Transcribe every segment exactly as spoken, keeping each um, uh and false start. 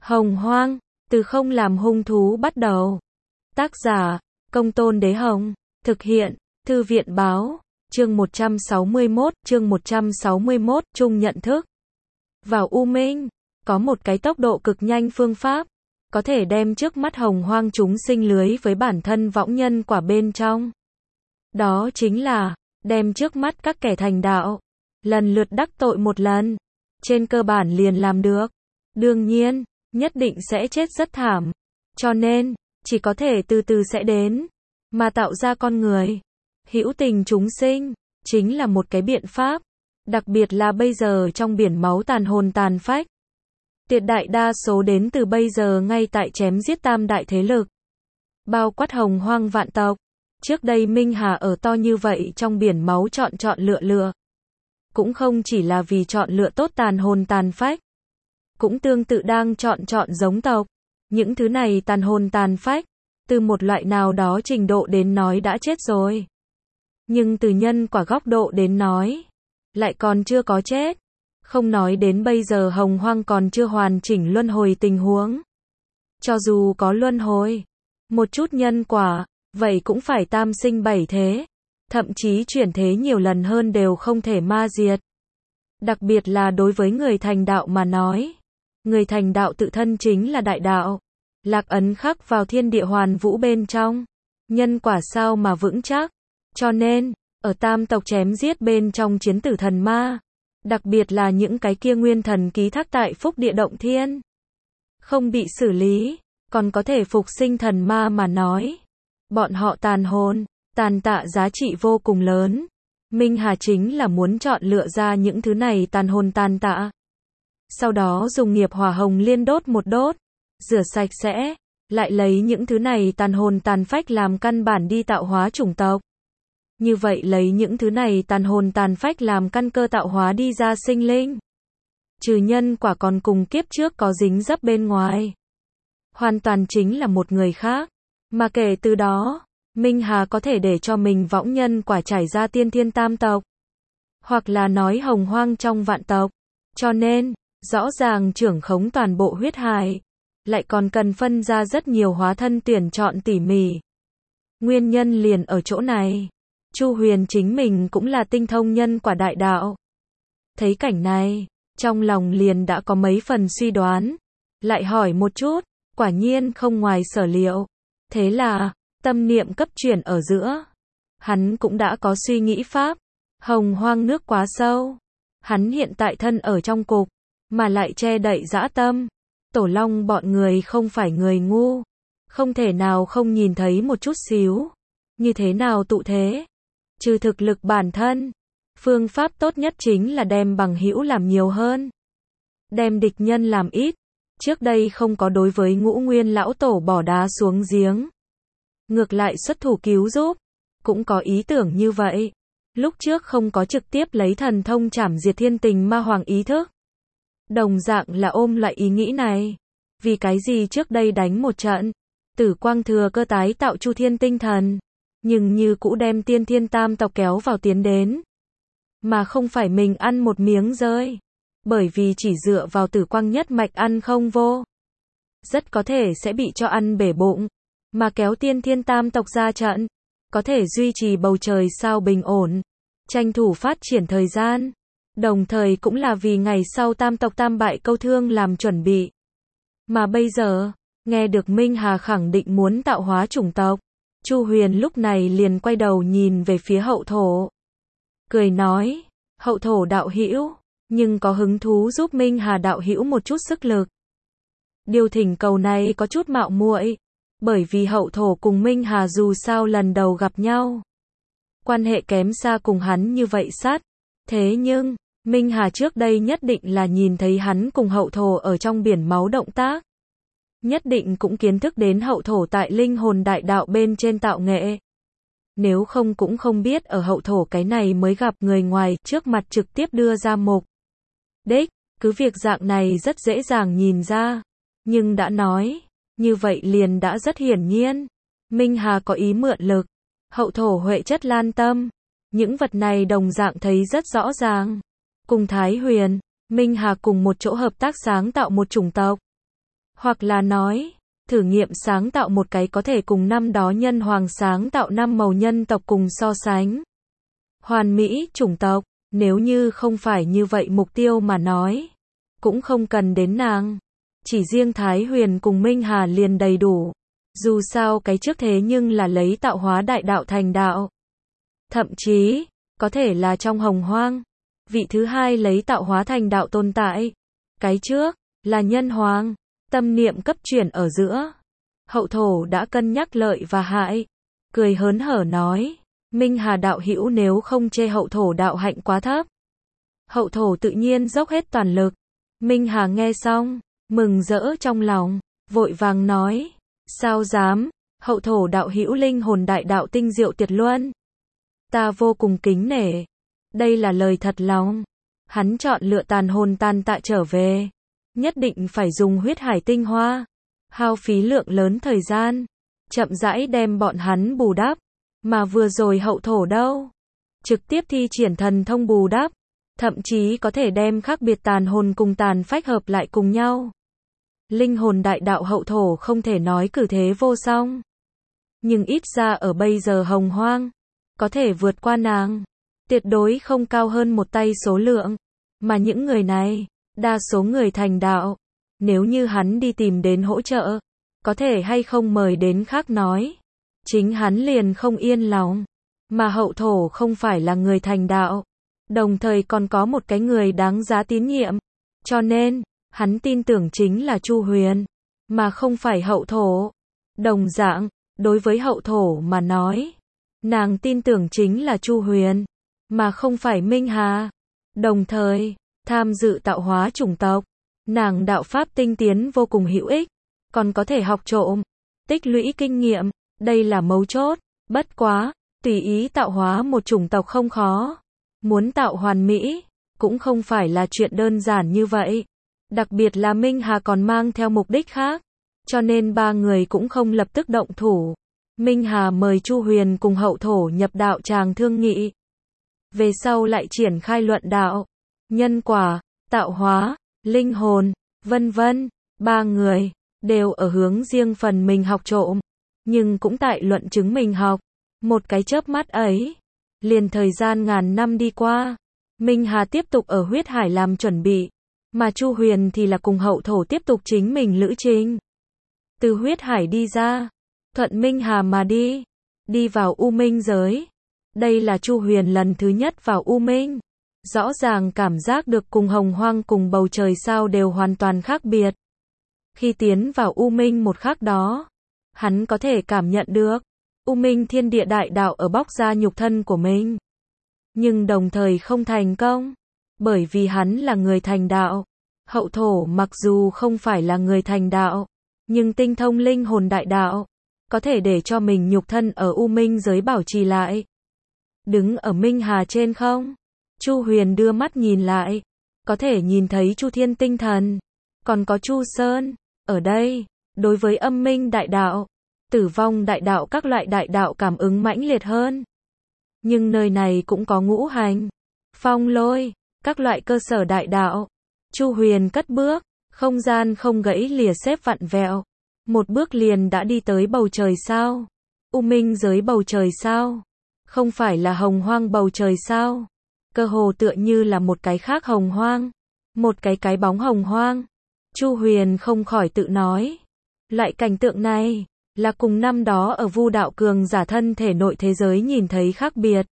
Hồng Hoang, từ không làm hung thú bắt đầu. Tác giả, Công Tôn Đế Hồng. Thực hiện, Thư viện Báo. Chương một trăm sáu mươi mốt, chương một trăm sáu mươi mốt, chung nhận thức. Vào U Minh, có một cái tốc độ cực nhanh phương pháp, có thể đem trước mắt hồng hoang chúng sinh lưới với bản thân võng nhân quả bên trong. Đó chính là, đem trước mắt các kẻ thành đạo, lần lượt đắc tội một lần, trên cơ bản liền làm được. Đương nhiên, nhất định sẽ chết rất thảm. Cho nên, chỉ có thể từ từ sẽ đến, mà tạo ra con người. Hữu tình chúng sinh, chính là một cái biện pháp. Đặc biệt là bây giờ trong biển máu tàn hồn tàn phách. Tuyệt đại đa số đến từ bây giờ ngay tại chém giết tam đại thế lực. Bao quát hồng hoang vạn tộc. Trước đây Minh Hà ở to như vậy trong biển máu chọn chọn lựa lựa. Cũng không chỉ là vì chọn lựa tốt tàn hồn tàn phách. Cũng tương tự đang chọn chọn giống tộc. Những thứ này tàn hồn tàn phách, từ một loại nào đó trình độ đến nói đã chết rồi. Nhưng từ nhân quả góc độ đến nói, lại còn chưa có chết. Không nói đến bây giờ hồng hoang còn chưa hoàn chỉnh luân hồi tình huống. Cho dù có luân hồi, một chút nhân quả, vậy cũng phải tam sinh bảy thế. Thậm chí chuyển thế nhiều lần hơn đều không thể ma diệt. Đặc biệt là đối với người thành đạo mà nói. Người thành đạo tự thân chính là đại đạo. Lạc ấn khắc vào thiên địa hoàn vũ bên trong. Nhân quả sao mà vững chắc. Cho nên, ở tam tộc chém giết bên trong chiến tử thần ma. Đặc biệt là những cái kia nguyên thần ký thác tại phúc địa động thiên. Không bị xử lý, còn có thể phục sinh thần ma mà nói. Bọn họ tàn hồn, tàn tạ giá trị vô cùng lớn. Minh Hà chính là muốn chọn lựa ra những thứ này tàn hồn tàn tạ. Sau đó dùng nghiệp hỏa hồng liên đốt một đốt, rửa sạch sẽ, lại lấy những thứ này tàn hồn tàn phách làm căn bản đi tạo hóa chủng tộc. Như vậy lấy những thứ này tàn hồn tàn phách làm căn cơ tạo hóa đi ra sinh linh. Trừ nhân quả còn cùng kiếp trước có dính dấp bên ngoài. Hoàn toàn chính là một người khác. Mà kể từ đó, Minh Hà có thể để cho mình võng nhân quả trải ra tiên thiên tam tộc. Hoặc là nói hồng hoang trong vạn tộc. Cho nên, rõ ràng trưởng khống toàn bộ huyết hải. Lại còn cần phân ra rất nhiều hóa thân tuyển chọn tỉ mỉ. Nguyên nhân liền ở chỗ này. Chu Huyền chính mình cũng là tinh thông nhân quả đại đạo. Thấy cảnh này, trong lòng liền đã có mấy phần suy đoán. Lại hỏi một chút, quả nhiên không ngoài sở liệu. Thế là, tâm niệm cấp chuyển ở giữa. Hắn cũng đã có suy nghĩ pháp. Hồng hoang nước quá sâu. Hắn hiện tại thân ở trong cục, mà lại che đậy dã tâm. Tổ Long bọn người không phải người ngu. Không thể nào không nhìn thấy một chút xíu. Như thế nào tụ thế? Trừ thực lực bản thân, phương pháp tốt nhất chính là đem bằng hữu làm nhiều hơn. Đem địch nhân làm ít. Trước đây không có đối với Ngũ Nguyên lão tổ bỏ đá xuống giếng. Ngược lại xuất thủ cứu giúp. Cũng có ý tưởng như vậy. Lúc trước không có trực tiếp lấy thần thông trảm diệt thiên tình ma hoàng ý thức. Đồng dạng là ôm lại ý nghĩ này. Vì cái gì trước đây đánh một trận, Tử Quang thừa cơ tái tạo Chu Thiên tinh thần. Nhưng như cũ đem tiên thiên tam tộc kéo vào tiến đến. Mà không phải mình ăn một miếng rơi. Bởi vì chỉ dựa vào Tử Quang nhất mạch ăn không vô. Rất có thể sẽ bị cho ăn bể bụng. Mà kéo tiên thiên tam tộc ra trận. Có thể duy trì bầu trời sao bình ổn. Tranh thủ phát triển thời gian. Đồng thời cũng là vì ngày sau tam tộc tam bại câu thương làm chuẩn bị. Mà bây giờ, nghe được Minh Hà khẳng định muốn tạo hóa chủng tộc. Chu Huyền lúc này liền quay đầu nhìn về phía hậu thổ. Cười nói, hậu thổ đạo hữu, nhưng có hứng thú giúp Minh Hà đạo hữu một chút sức lực. Điều thỉnh cầu này có chút mạo muội, bởi vì hậu thổ cùng Minh Hà dù sao lần đầu gặp nhau. Quan hệ kém xa cùng hắn như vậy sát. Thế nhưng, Minh Hà trước đây nhất định là nhìn thấy hắn cùng hậu thổ ở trong biển máu động tác. Nhất định cũng kiến thức đến hậu thổ tại linh hồn đại đạo bên trên tạo nghệ. Nếu không cũng không biết ở hậu thổ cái này mới gặp người ngoài trước mặt trực tiếp đưa ra mục đích, cứ việc dạng này rất dễ dàng nhìn ra. Nhưng đã nói, như vậy liền đã rất hiển nhiên. Minh Hà có ý mượn lực, hậu thổ huệ chất lan tâm. Những vật này đồng dạng thấy rất rõ ràng. Cùng Thái Huyền, Minh Hà cùng một chỗ hợp tác sáng tạo một chủng tộc. Hoặc là nói, thử nghiệm sáng tạo một cái có thể cùng năm đó nhân hoàng sáng tạo năm màu nhân tộc cùng so sánh. Hoàn mỹ chủng tộc, nếu như không phải như vậy mục tiêu mà nói, cũng không cần đến nàng. Chỉ riêng Thái Huyền cùng Minh Hà liền đầy đủ. Dù sao cái trước thế nhưng là lấy tạo hóa đại đạo thành đạo. Thậm chí, có thể là trong hồng hoang. Vị thứ hai lấy tạo hóa thành đạo tồn tại. Cái trước, là nhân hoàng. Tâm niệm cấp chuyển ở giữa. Hậu thổ đã cân nhắc lợi và hại. Cười hớn hở nói. Minh Hà đạo hữu nếu không chê hậu thổ đạo hạnh quá thấp. Hậu thổ tự nhiên dốc hết toàn lực. Minh Hà nghe xong, mừng rỡ trong lòng, vội vàng nói. Sao dám, hậu thổ đạo hữu linh hồn đại đạo tinh diệu tuyệt luân. Ta vô cùng kính nể. Đây là lời thật lòng. Hắn chọn lựa tàn hồn tàn tạ trở về. Nhất định phải dùng huyết hải tinh hoa. Hao phí lượng lớn thời gian. Chậm rãi đem bọn hắn bù đắp. Mà vừa rồi hậu thổ đâu? Trực tiếp thi triển thần thông bù đắp. Thậm chí có thể đem khác biệt tàn hồn cùng tàn phách hợp lại cùng nhau. Linh hồn đại đạo hậu thổ không thể nói cử thế vô song. Nhưng ít ra ở bây giờ hồng hoang, có thể vượt qua nàng. Tuyệt đối không cao hơn một tay số lượng. Mà những người này, đa số người thành đạo. Nếu như hắn đi tìm đến hỗ trợ, có thể hay không mời đến khác nói. Chính hắn liền không yên lòng. Mà hậu thổ không phải là người thành đạo. Đồng thời còn có một cái người đáng giá tín nhiệm. Cho nên, hắn tin tưởng chính là Chu Huyền, mà không phải hậu thổ. Đồng dạng, đối với hậu thổ mà nói, nàng tin tưởng chính là Chu Huyền, mà không phải Minh Hà. Đồng thời, tham dự tạo hóa chủng tộc, nàng đạo pháp tinh tiến vô cùng hữu ích, còn có thể học trộm, tích lũy kinh nghiệm, đây là mấu chốt. Bất quá, tùy ý tạo hóa một chủng tộc không khó. Muốn tạo hoàn mỹ, cũng không phải là chuyện đơn giản như vậy. Đặc biệt là Minh Hà còn mang theo mục đích khác. Cho nên ba người cũng không lập tức động thủ. Minh Hà mời Chu Huyền cùng hậu thổ nhập đạo tràng thương nghị. Về sau lại triển khai luận đạo, nhân quả, tạo hóa, linh hồn, vân vân. Ba người, đều ở hướng riêng phần mình học trộm. Nhưng cũng tại luận chứng mình học. Một cái chớp mắt ấy. Liền thời gian ngàn năm đi qua. Minh Hà tiếp tục ở huyết hải làm chuẩn bị. Mà Chu Huyền thì là cùng hậu thổ tiếp tục chính mình lữ trình. Từ huyết hải đi ra. Thuận Minh Hà mà đi. Đi vào U Minh giới. Đây là Chu Huyền lần thứ nhất vào U Minh. Rõ ràng cảm giác được cùng hồng hoang cùng bầu trời sao đều hoàn toàn khác biệt. Khi tiến vào U Minh một khắc đó, hắn có thể cảm nhận được U Minh thiên địa đại đạo ở bóc ra nhục thân của mình. Nhưng đồng thời không thành công. Bởi vì hắn là người thành đạo. Hậu thổ mặc dù không phải là người thành đạo, nhưng tinh thông linh hồn đại đạo. Có thể để cho mình nhục thân ở U Minh giới bảo trì lại. Đứng ở Minh Hà trên không? Chu Huyền đưa mắt nhìn lại. Có thể nhìn thấy Chu Thiên tinh thần. Còn có Chu Sơn. Ở đây, đối với âm minh đại đạo, tử vong đại đạo các loại đại đạo cảm ứng mãnh liệt hơn. Nhưng nơi này cũng có ngũ hành, phong lôi, các loại cơ sở đại đạo. Chu Huyền cất bước, không gian không gãy lìa xếp vặn vẹo. Một bước liền đã đi tới bầu trời sao. U Minh giới bầu trời sao. Không phải là hồng hoang bầu trời sao. Cơ hồ tựa như là một cái khác hồng hoang. Một cái cái bóng hồng hoang. Chu Huyền không khỏi tự nói. Loại cảnh tượng này, là cùng năm đó ở Vu đạo cường giả thân thể nội thế giới nhìn thấy khác biệt.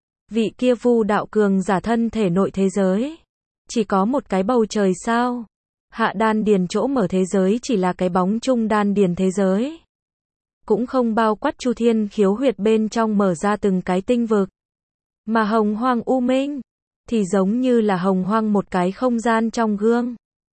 Vị kia Vu đạo cường giả thân thể nội thế giới. Chỉ có một cái bầu trời sao. Hạ đan điền chỗ mở thế giới chỉ là cái bóng trung đan điền thế giới. Cũng không bao quát Chu Thiên khiếu huyệt bên trong mở ra từng cái tinh vực. Mà hồng hoang U Minh, thì giống như là hồng hoang một cái không gian trong gương.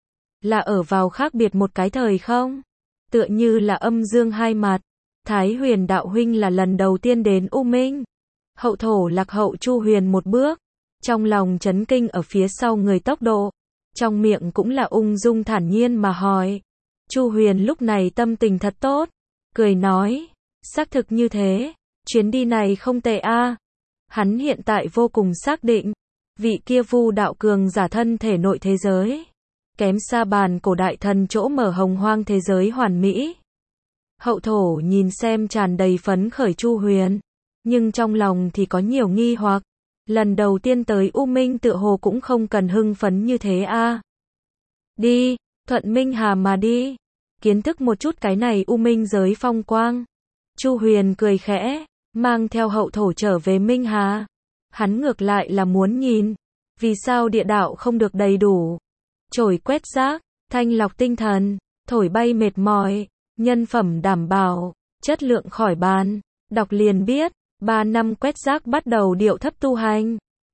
Là ở vào khác biệt một cái thời không. Tựa như là âm dương hai mặt. Thái Huyền đạo huynh là lần đầu tiên đến U Minh. Hậu thổ lạc hậu Chu Huyền một bước. Trong lòng chấn kinh ở phía sau người tốc độ. Trong miệng cũng là ung dung thản nhiên mà hỏi. Chu Huyền lúc này tâm tình thật tốt. Cười nói. Xác thực như thế. Chuyến đi này không tệ a. Hắn hiện tại vô cùng xác định. Vị kia Vu đạo cường giả thân thể nội thế giới. kém xa bàn cổ đại thần chỗ mở hồng hoang thế giới hoàn mỹ. Hậu thổ nhìn xem tràn đầy phấn khởi Chu Huyền, nhưng trong lòng thì có nhiều nghi hoặc. Lần đầu tiên tới U Minh tựa hồ cũng không cần hưng phấn như thế a. Đi, thuận Minh Hà mà đi, kiến thức một chút cái này U Minh giới phong quang. Chu Huyền cười khẽ, mang theo hậu thổ trở về Minh Hà. Hắn ngược lại là muốn nhìn, vì sao địa đạo không được đầy đủ. Chổi quét rác, thanh lọc tinh thần, thổi bay mệt mỏi, nhân phẩm đảm bảo, chất lượng khỏi bàn. Đọc liền biết, ba năm quét rác bắt đầu điệu thấp tu hành.